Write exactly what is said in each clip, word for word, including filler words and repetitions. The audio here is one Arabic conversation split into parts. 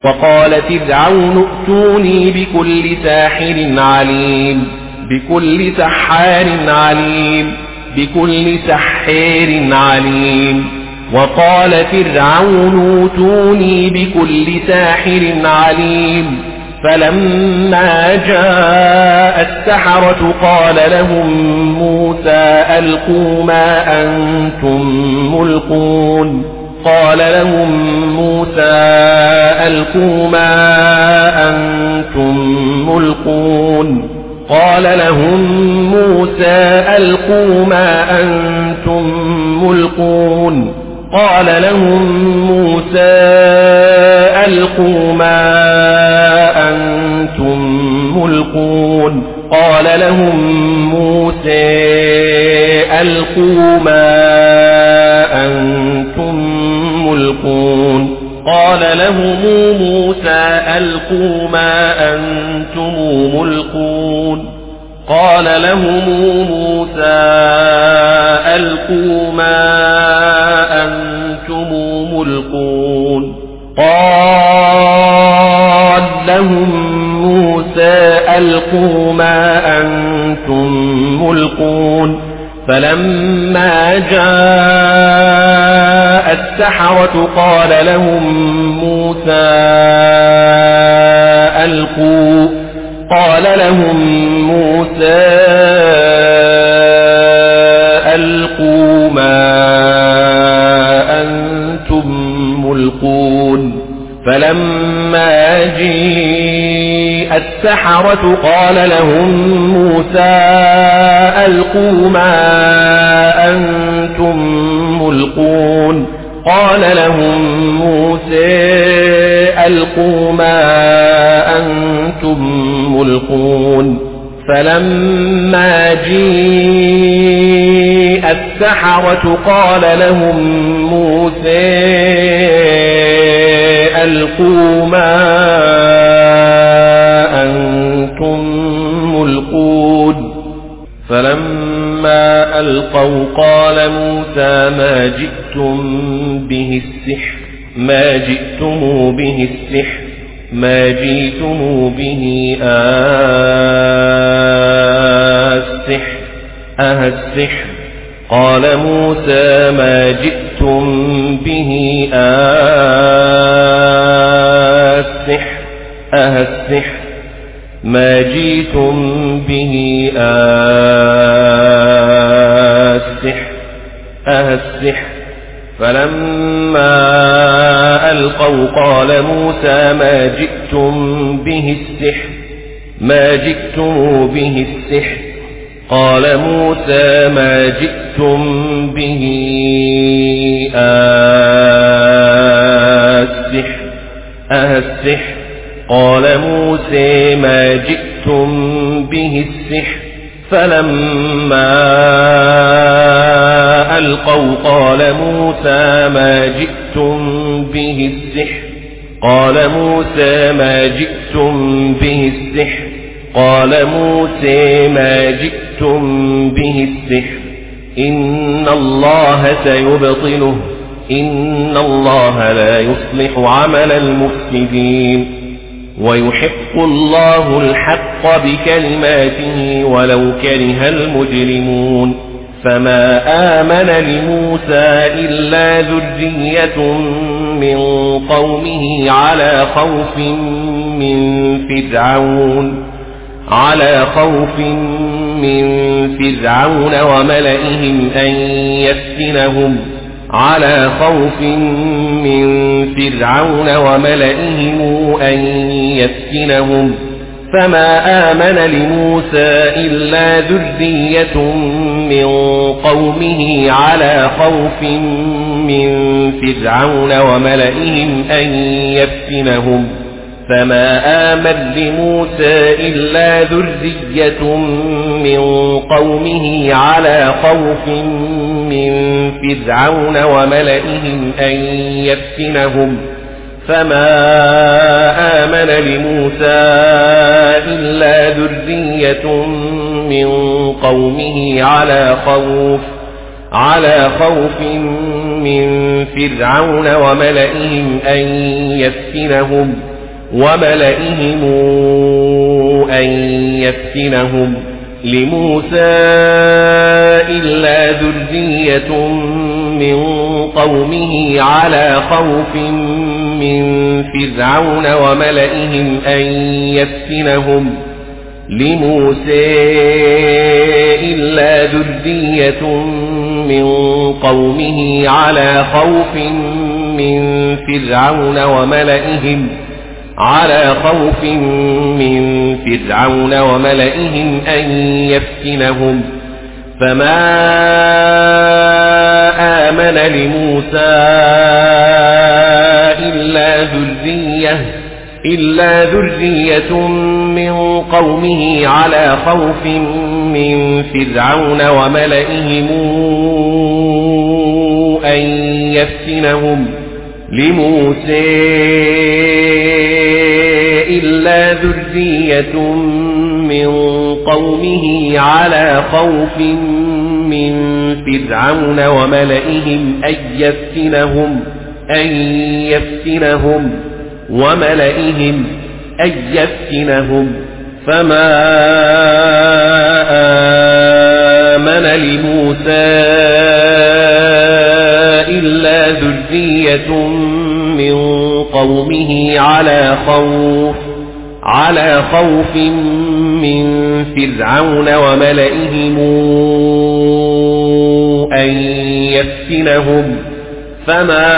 وقال فرعون ائتوني بكل ساحر عليم بكل سحار عليم بكل سحار عليم وقال فرعون ائتوني بكل ساحر عليم فلما جاء السحرة قال لهم موسى ألقوا ما أنتم ملقون قال لهم موسى ألقوا ما أنتم ملقون قال لهم موسى ألقوا ما أنتم ملقون قال لهم موسى ألقوا ما أنتم ملقون قال لهم موسى ألقوا ما أنتم ملقون قال لهم موسى ألقوا ما أنتم ملقون قال لهم موسى ألقوا ما أنتم ملقون قال لهم موسى ألقوا ما أنتم ملقون فلما جاء السحرة قال لهم موسى ألقوا قال لهم موسى ألقوا ما أنتم ملقون فلما جاء السحرة قال لهم موسى ألقوا ما أنتم ملقون قال لهم موسى ألقوا ما أنتم ملقون فلما جاء السحرة قال لهم موسى ألقوا ما أنتم ملقون فلما ألقوا قال موسى ما جئتم به السحر ما جئتم به السحر ما جئتم به السحر أه السحر قال موسى ما جئتم به السحر أه السحر ما جئتم به السحر أه السحر فلما ألقوا قال موسى ما جئتم به السحر ما جئتم به السحر قال موسى ما جئتم به السحر أه السحر قال موسى ما جئتم به السحر فلما ألقوا قال موسى ما جئتم به السحر قال موسى ما جئتم به السحر قال موسى ما جئتم به السحر إن الله سيبطله إن الله لا يصلح عمل المفسدين ويحق الله الحق بكلماته ولو كره المجرمون فما آمن لموسى إلا ذرية من قومه على خوف من فرعون على خوف من فرعون وملئهم أن يفتنهم على خوف من فرعون وملئهم أن يفتنهم فما آمن لموسى إلا ذرية من قومه على خوف من فرعون وملئهم أن يفتنهم فما آمن لموسى إلا ذرية من قومه على خوف من فرعون وملئهم أن يفتنهم فما آمن لموسى إلا ذرية من قومه على خوف على خوف من فرعون وملئهم أن يفتنهم وملئهم أن يفتنهم لموسى إلا ذرية من قومه على خوف من فرعون وملئهم أن يفتنهم لموسى إلا ذرية من قومه على خوف من فرعون وملئهم على خوف من فرعون وملئهم أن يفتنهم فما آمن لموسى إلا ذرية إلا ذرية من قومه على خوف من فرعون وملئهم أن يفتنهم لموسى إلا ذرية من قومه على خوف من فرعون وملئهم أن يفتنهم أن يفتنهم وملئهم أن يفتنهم فما آمن لموسى إلا ذرية من قومه على خوف على خوف من فرعون وملئهم أن يفتنهم فما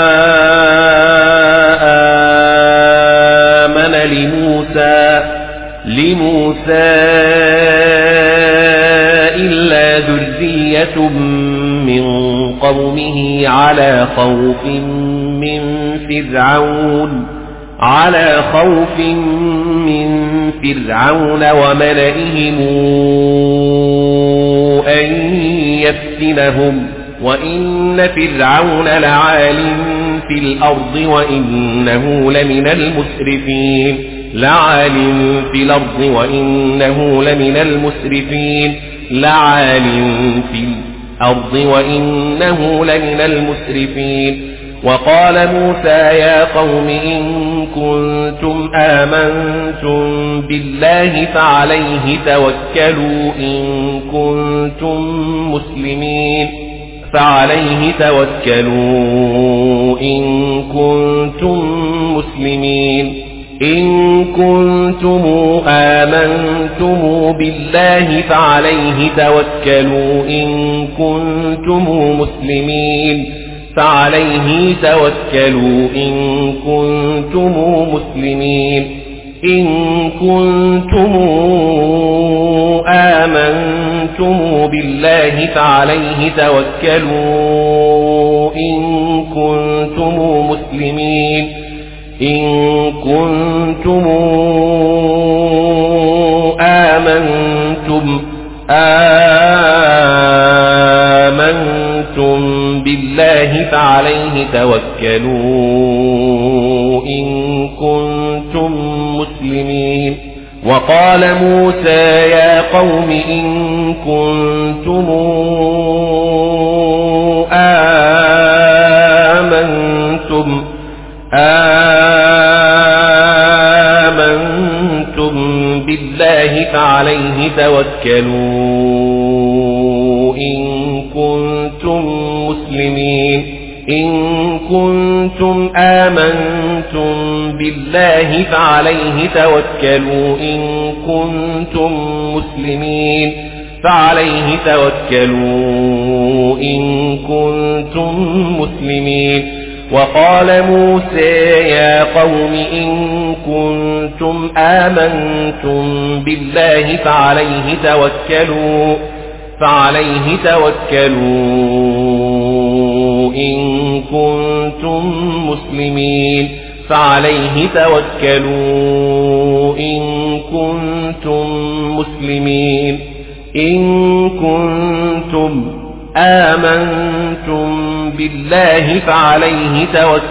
آمن لموسى لموسى إلا ذرية من قومه على خوف من فرعون على خوف من فرعون وملئهم أن يفتنهم وإن فرعون لعال في الأرض وإنه لمن المسرفين لعال في الأرض وإنه لمن المسرفين لعال في الأرض وإنه لمن المسرفين وقال موسى يا قوم إن كنتم آمنتم بالله فعليه توكلوا إن كنتم مسلمين فعليه توكلوا إن كنتم مسلمين إن كنتم آمنتم بالله فعليه توكلوا إن كنتم مسلمين فعليه توكلوا إن كنتم مسلمين إن كنتم آمنتم بالله فعليه توكلوا إن كنتم مسلمين إن كنتم آمنتم آمنتم بالله فعليه توكلوا إن كنتم مسلمين وقال موسى يا قوم إن كنتم آمنتم آمنتم بالله فعليه توكلوا إن كنتم مسلمين إن كنتم آمنتم بالله فعليه توكلوا إن كنتم مسلمين فعليه توكلوا إن كنتم مسلمين وقال موسى يا قوم إن كنتم آمنتم بالله فعليه توكلوا فعليه توكلوا إن كنتم مسلمين فعليه توكلوا إن كنتم مسلمين إن كنتم آمنتم بالله فعليه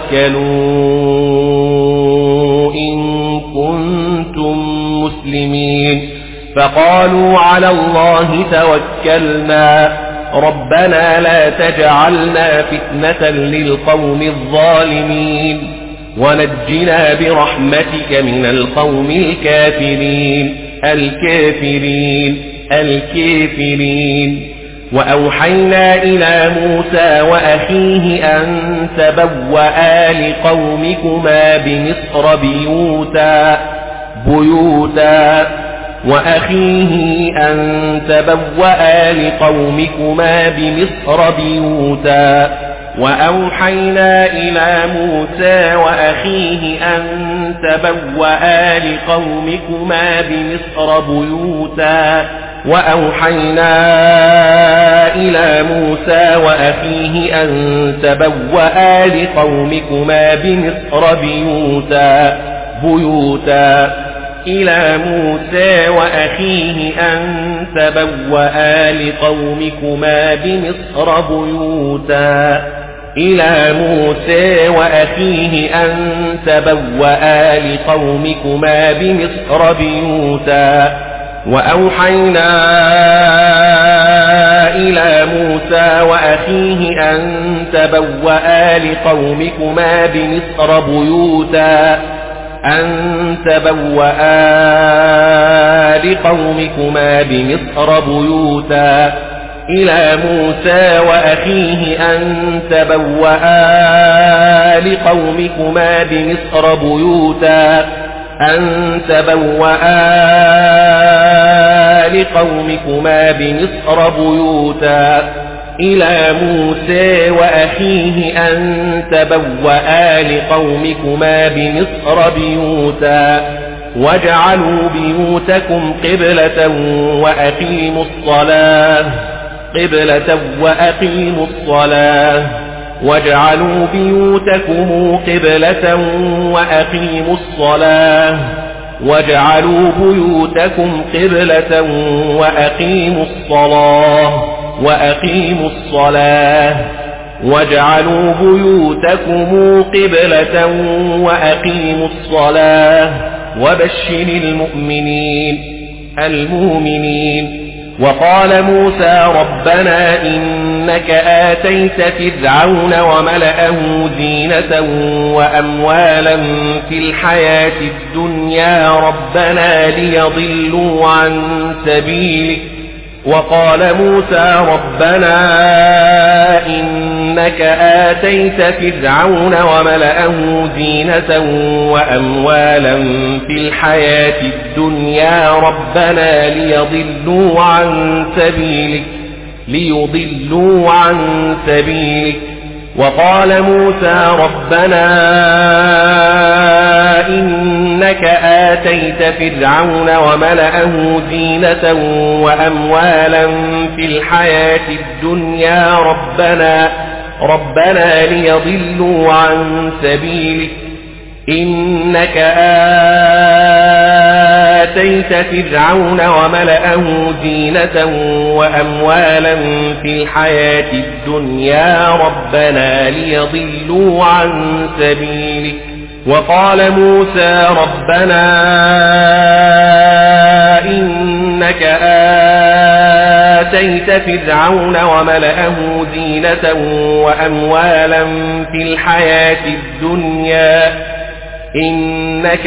توكلوا إن كنتم مسلمين فقالوا على الله توكلنا ربنا لا تجعلنا فتنة للقوم الظالمين ونجنا برحمتك من القوم الكافرين الكافرين الكافرين وأوحينا إلى موسى وأخيه أن تبوأ لقومكما بمصر بيوتا بيوتا وأخيه أن تبوأ لقومكما بمصر بيوتا وأوحينا إلى موسى وأخيه أن تبوأ لقومكما بمصر بيوتا وأوحينا إلى موسى وأخيه أن تبوأ لقومكما بمصر بيوتا بيوتا إلى موسى وأخيه أن تبوأ لقومكما بمصر بيوتا إلى موسى وأخيه أن تبوأ لقومكما بمصر بيوتا وأوحينا إلى موسى وأخيه أن تبوأ لقومكما بمصر بيوتا أن تبوأ لقومكما بمصر بيوتا إلى موسى وأخيه أن تبوأ لقومكما بمصر بيوتا أن تبوأ لقومكما بمصر بيوتا إلى موسى وأخيه أن تبوأ لقومكما بمصر بيوتا واجعلوا بيوتكم قبلة وأقيموا الصلاة قبلة وأقيموا الصلاة واجعلوا بيوتكم قبلة وأقيموا الصلاة واجعلوا بيوتكم قبلة وأقيموا الصلاة وأقيموا الصلاة واجعلوا بيوتكم قبلة وأقيموا الصلاة وبشر المؤمنين المؤمنين وقال موسى ربنا إنك آتيت فرعون وملأه زينة وأموالا في الحياة الدنيا ربنا ليضلوا عن سبيلك وقال موسى ربنا إنك آتيت فرعون وملأه زينة وأموالا في الحياة الدنيا ربنا ليضلوا عن سبيلك ليضلوا عن سبيلك وقال موسى ربنا إنك آتيت فرعون وملأه زينة وأموالا في الحياة الدنيا ربنا ربنا ليضلوا عن سبيلك إنك آتيت فرعون وملأه زينة وأموالا في الحياة الدنيا ربنا ليضلوا عن سبيلك وقال موسى ربنا إنك آتيت فرعون وملأه زينة وأموالا في الحياة الدنيا إنك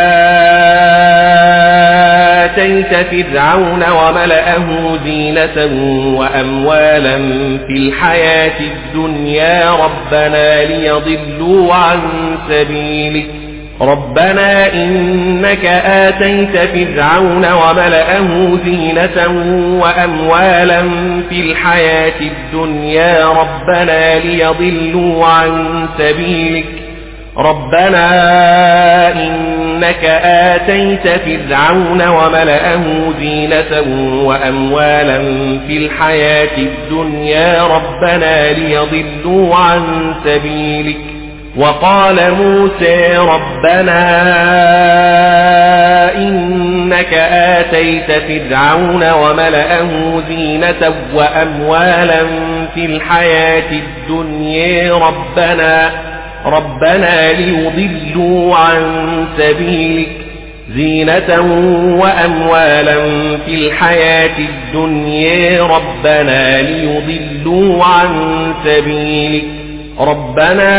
آتيت فرعون وملأه زينة وأموالا في الحياة الدنيا ربنا ليضلوا عن سبيلك ربنا إنك آتيت فرعون وملأه زينة وأموالا في الحياة الدنيا ربنا ليضلوا عن سبيلك ربنا إنك آتيت فرعون وملأه زينة وأموالا في الحياة الدنيا ربنا ليضلوا عن سبيلك وقال موسى ربنا إنك آتيت فرعون وملأه زينة وأموالا في الحياة الدنيا ربنا ربنا ليضلوا عن سبيلك زينة وأموالا في الحياة الدنيا ربنا ليضلوا عن سبيلك ربنا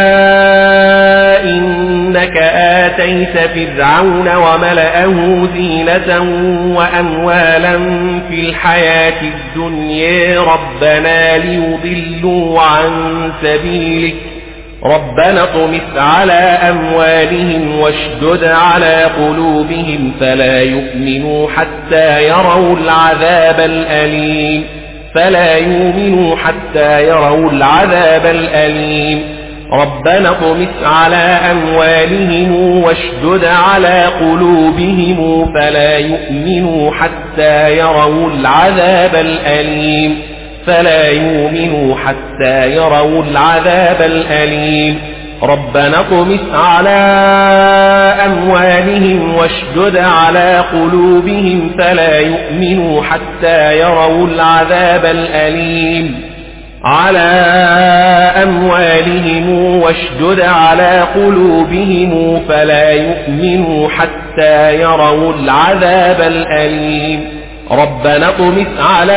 إنك آتيت فرعون وملأه زينة وأموالا في الحياة الدنيا ربنا ليضلوا عن سبيلك ربنا اطمس على أموالهم واشدد على قلوبهم فلا يؤمنوا حتى يروا العذاب الأليم فلا يؤمنوا حتى يروا العذاب الأليم ربنا اطمس على أموالهم واشدد على قلوبهم فلا يؤمنوا حتى يروا العذاب الأليم فلا يؤمنوا حتى يروا العذاب الأليم ربنا اطمس على أموالهم واشدد على قلوبهم فلا يؤمنوا حتى يروا العذاب الأليم على أموالهم واشدد على قلوبهم فلا يؤمنوا حتى يروا العذاب الأليم ربنا اطمس على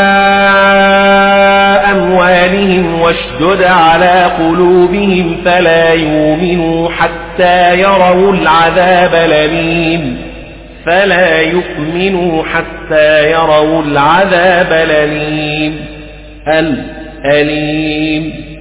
أموالهم واشدد على قلوبهم فلا يؤمنوا حتى يروا العذاب الأليم فلا يؤمنوا حتى يروا العذاب الأليم الأليم